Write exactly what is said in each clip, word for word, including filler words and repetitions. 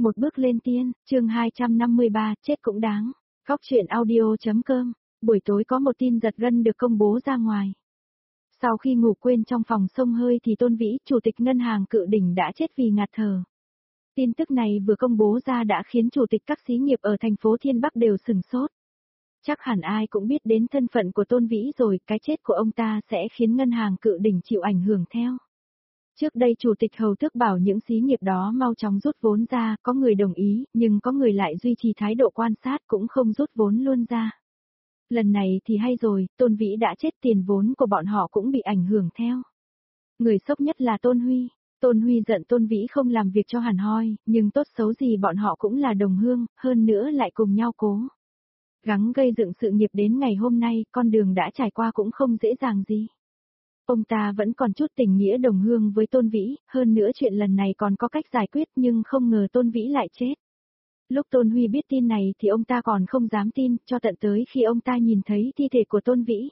Một bước lên tiên, chương hai trăm năm mươi ba, chết cũng đáng. Góc truyện audio.com. Buổi tối có một tin giật gân được công bố ra ngoài. Sau khi ngủ quên trong phòng xông hơi thì Tôn Vĩ, chủ tịch ngân hàng Cự Đỉnh đã chết vì ngạt thở. Tin tức này vừa công bố ra đã khiến chủ tịch các xí nghiệp ở thành phố Thiên Bắc đều sửng sốt. Chắc hẳn ai cũng biết đến thân phận của Tôn Vĩ rồi, cái chết của ông ta sẽ khiến ngân hàng Cự Đỉnh chịu ảnh hưởng theo. Trước đây chủ tịch hầu tước bảo những xí nghiệp đó mau chóng rút vốn ra, có người đồng ý, nhưng có người lại duy trì thái độ quan sát cũng không rút vốn luôn ra. Lần này thì hay rồi, Tôn Vĩ đã chết, tiền vốn của bọn họ cũng bị ảnh hưởng theo. Người sốc nhất là Tôn Huy. Tôn Huy giận Tôn Vĩ không làm việc cho hẳn hoi, nhưng tốt xấu gì bọn họ cũng là đồng hương, hơn nữa lại cùng nhau cố gắng gây dựng sự nghiệp đến ngày hôm nay, con đường đã trải qua cũng không dễ dàng gì. Ông ta vẫn còn chút tình nghĩa đồng hương với Tôn Vĩ, hơn nữa chuyện lần này còn có cách giải quyết, nhưng không ngờ Tôn Vĩ lại chết. Lúc Tôn Huy biết tin này thì ông ta còn không dám tin, cho tận tới khi ông ta nhìn thấy thi thể của Tôn Vĩ.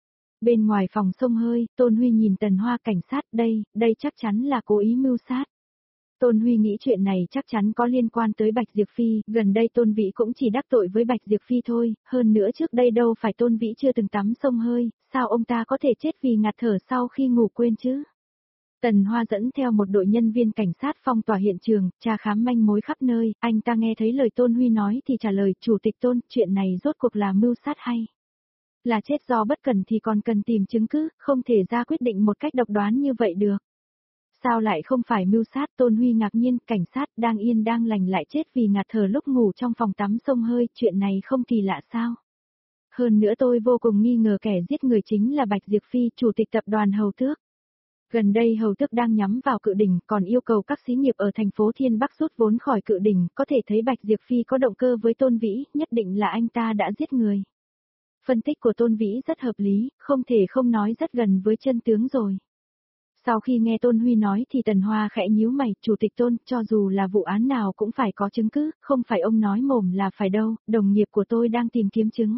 Bên ngoài phòng xông hơi, Tôn Huy nhìn Tần Hoa, cảnh sát, đây, đây chắc chắn là cố ý mưu sát. Tôn Huy nghĩ chuyện này chắc chắn có liên quan tới Bạch Diệp Phi, gần đây Tôn Vĩ cũng chỉ đắc tội với Bạch Diệp Phi thôi, hơn nữa trước đây đâu phải Tôn Vĩ chưa từng tắm xông hơi, sao ông ta có thể chết vì ngạt thở sau khi ngủ quên chứ? Tần Hoa dẫn theo một đội nhân viên cảnh sát phong tỏa hiện trường, tra khám manh mối khắp nơi, anh ta nghe thấy lời Tôn Huy nói thì trả lời, Chủ tịch Tôn, chuyện này rốt cuộc là mưu sát hay là chết do bất cẩn thì còn cần tìm chứng cứ, không thể ra quyết định một cách độc đoán như vậy được. Sao lại không phải mưu sát? Tôn Huy ngạc nhiên, cảnh sát đang yên đang lành lại chết vì ngạt thở lúc ngủ trong phòng tắm xông hơi, chuyện này không kỳ lạ sao? Hơn nữa tôi vô cùng nghi ngờ kẻ giết người chính là Bạch Diệp Phi, chủ tịch tập đoàn Hầu Tước. Gần đây Hầu Tước đang nhắm vào Cự Đỉnh, còn yêu cầu các xí nghiệp ở thành phố Thiên Bắc rút vốn khỏi Cự Đỉnh, có thể thấy Bạch Diệp Phi có động cơ với Tôn Vĩ, nhất định là anh ta đã giết người. Phân tích của Tôn Vĩ rất hợp lý, không thể không nói rất gần với chân tướng rồi. Sau khi nghe Tôn Huy nói thì Tần Hoa khẽ nhíu mày, Chủ tịch Tôn, cho dù là vụ án nào cũng phải có chứng cứ, không phải ông nói mồm là phải đâu, đồng nghiệp của tôi đang tìm kiếm chứng.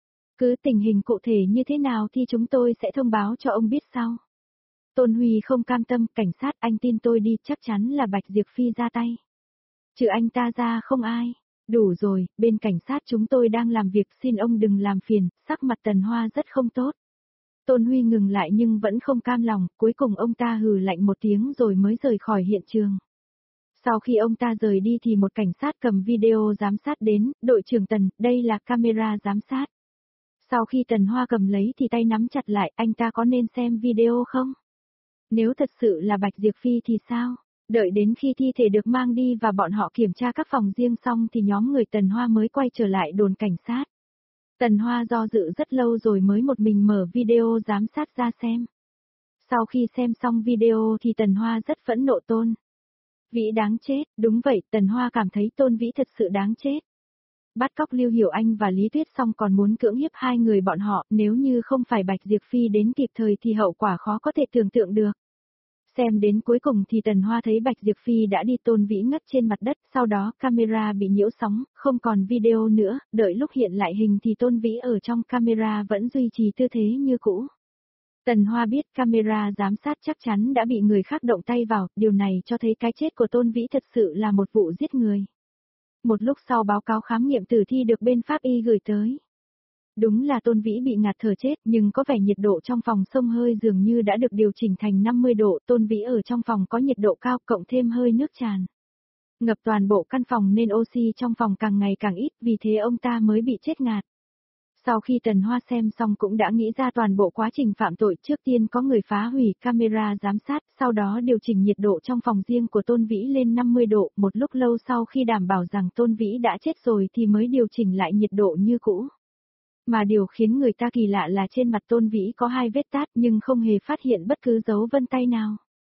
Cứ tình hình cụ thể như thế nào thì chúng tôi sẽ thông báo cho ông biết sau. Tôn Huy không cam tâm, cảnh sát, anh tin tôi đi, chắc chắn là Bạch Diệp Phi ra tay. Trừ anh ta ra không ai. Đủ rồi, bên cảnh sát chúng tôi đang làm việc, xin ông đừng làm phiền, sắc mặt Tần Hoa rất không tốt. Tôn Huy ngừng lại nhưng vẫn không cam lòng, cuối cùng ông ta hừ lạnh một tiếng rồi mới rời khỏi hiện trường. Sau khi ông ta rời đi thì một cảnh sát cầm video giám sát đến, đội trưởng Tần, đây là camera giám sát. Sau khi Tần Hoa cầm lấy thì tay nắm chặt lại, anh ta có nên xem video không? Nếu thật sự là Bạch Diệp Phi thì sao? Đợi đến khi thi thể được mang đi và bọn họ kiểm tra các phòng riêng xong thì nhóm người Tần Hoa mới quay trở lại đồn cảnh sát. Tần Hoa do dự rất lâu rồi mới một mình mở video giám sát ra xem. Sau khi xem xong video thì Tần Hoa rất phẫn nộ Tôn Vĩ đáng chết, đúng vậy, Tần Hoa cảm thấy Tôn Vĩ thật sự đáng chết. Bắt cóc Lưu Hiểu Anh và Lý Tuyết xong còn muốn cưỡng hiếp hai người bọn họ, nếu như không phải Bạch Diệp Phi đến kịp thời thì hậu quả khó có thể tưởng tượng được. Xem đến cuối cùng thì Tần Hoa thấy Bạch Diệp Phi đã đi, Tôn Vĩ ngất trên mặt đất, sau đó camera bị nhiễu sóng, không còn video nữa, đợi lúc hiện lại hình thì Tôn Vĩ ở trong camera vẫn duy trì tư thế như cũ. Tần Hoa biết camera giám sát chắc chắn đã bị người khác động tay vào, điều này cho thấy cái chết của Tôn Vĩ thật sự là một vụ giết người. Một lúc sau báo cáo khám nghiệm tử thi được bên pháp y gửi tới. Đúng là Tôn Vĩ bị ngạt thở chết, nhưng có vẻ nhiệt độ trong phòng xông hơi dường như đã được điều chỉnh thành năm mươi độ, Tôn Vĩ ở trong phòng có nhiệt độ cao cộng thêm hơi nước tràn ngập toàn bộ căn phòng nên oxy trong phòng càng ngày càng ít, vì thế ông ta mới bị chết ngạt. Sau khi Tần Hoa xem xong cũng đã nghĩ ra toàn bộ quá trình phạm tội, trước tiên có người phá hủy camera giám sát, sau đó điều chỉnh nhiệt độ trong phòng riêng của Tôn Vĩ lên năm mươi độ, một lúc lâu sau khi đảm bảo rằng Tôn Vĩ đã chết rồi thì mới điều chỉnh lại nhiệt độ như cũ. Mà điều khiến người ta kỳ lạ là trên mặt Tôn Vĩ có hai vết tát nhưng không hề phát hiện bất cứ dấu vân tay nào.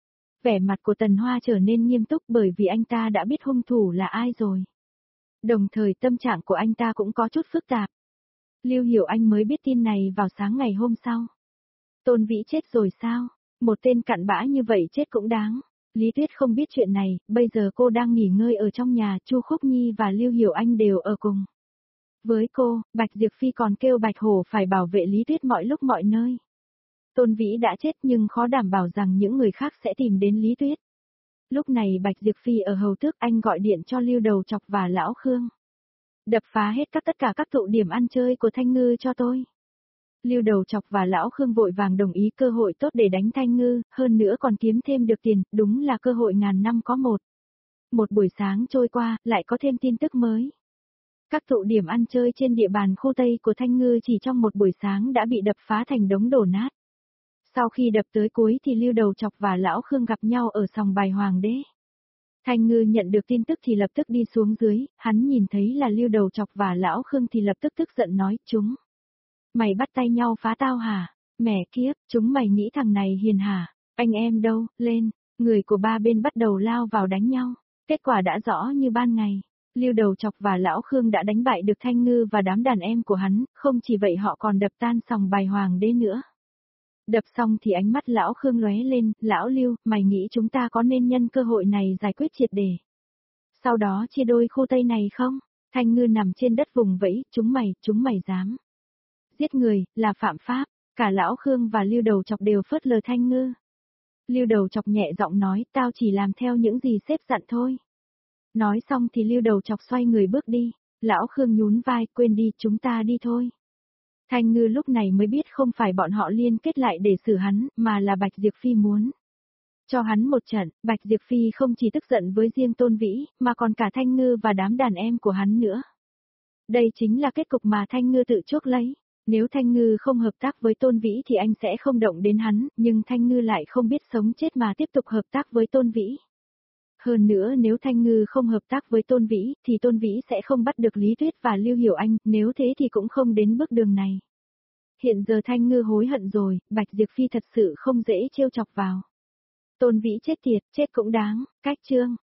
Vẻ mặt của Tần Hoa trở nên nghiêm túc bởi vì anh ta đã biết hung thủ là ai rồi. Đồng thời tâm trạng của anh ta cũng có chút phức tạp. Lưu Hiểu Anh mới biết tin này vào sáng ngày hôm sau. Tôn Vĩ chết rồi sao? Một tên cặn bã như vậy chết cũng đáng. Lý Tuyết không biết chuyện này, bây giờ cô đang nghỉ ngơi ở trong nhà, Chu Khúc Nhi và Lưu Hiểu Anh đều ở cùng. Với cô, Bạch Diệp Phi còn kêu Bạch Hổ phải bảo vệ Lý Tuyết mọi lúc mọi nơi. Tôn Vĩ đã chết nhưng khó đảm bảo rằng những người khác sẽ tìm đến Lý Tuyết. Lúc này Bạch Diệp Phi ở hầu tước, anh gọi điện cho Lưu Đầu Chọc và Lão Khương. Đập phá hết các tất cả các tụ điểm ăn chơi của Thanh Ngư cho tôi. Lưu Đầu Chọc và Lão Khương vội vàng đồng ý, cơ hội tốt để đánh Thanh Ngư, hơn nữa còn kiếm thêm được tiền, đúng là cơ hội ngàn năm có một. Một buổi sáng trôi qua, lại có thêm tin tức mới. Các tụ điểm ăn chơi trên địa bàn khu Tây của Thanh Ngư chỉ trong một buổi sáng đã bị đập phá thành đống đổ nát. Sau khi đập tới cuối thì Lưu Đầu Chọc và Lão Khương gặp nhau ở sòng bài Hoàng đế. Thanh Ngư nhận được tin tức thì lập tức đi xuống dưới, hắn nhìn thấy là Lưu Đầu Chọc và Lão Khương thì lập tức tức giận nói, chúng. Mày bắt tay nhau phá tao hả? Mẹ kiếp, chúng mày nghĩ thằng này hiền hả? Anh em đâu, lên, người của ba bên bắt đầu lao vào đánh nhau. Kết quả đã rõ như ban ngày. Lưu Đầu Chọc và Lão Khương đã đánh bại được Thanh Ngư và đám đàn em của hắn, không chỉ vậy họ còn đập tan sòng bài Hoàng đế nữa. Đập xong thì ánh mắt Lão Khương lóe lên, Lão Lưu, mày nghĩ chúng ta có nên nhân cơ hội này giải quyết triệt để? Sau đó chia đôi khu Tây này không? Thanh Ngư nằm trên đất vùng vẫy, chúng mày, chúng mày dám. Giết người, là phạm pháp, cả Lão Khương và Lưu Đầu Chọc đều phớt lờ Thanh Ngư. Lưu Đầu Chọc nhẹ giọng nói, tao chỉ làm theo những gì sếp dặn thôi. Nói xong thì Lưu Đầu Chọc xoay người bước đi, Lão Khương nhún vai, quên đi, chúng ta đi thôi. Thanh Ngư lúc này mới biết không phải bọn họ liên kết lại để xử hắn, mà là Bạch Diệp Phi muốn cho hắn một trận. Bạch Diệp Phi không chỉ tức giận với riêng Tôn Vĩ, mà còn cả Thanh Ngư và đám đàn em của hắn nữa. Đây chính là kết cục mà Thanh Ngư tự chuốc lấy. Nếu Thanh Ngư không hợp tác với Tôn Vĩ thì anh sẽ không động đến hắn, nhưng Thanh Ngư lại không biết sống chết mà tiếp tục hợp tác với Tôn Vĩ. Hơn nữa nếu Thanh Ngư không hợp tác với Tôn Vĩ, thì Tôn Vĩ sẽ không bắt được Lý Tuyết và Lưu Hiểu Anh, nếu thế thì cũng không đến bước đường này. Hiện giờ Thanh Ngư hối hận rồi, Bạch Diệp Phi thật sự không dễ trêu chọc vào. Tôn Vĩ chết tiệt, chết cũng đáng, cách chương.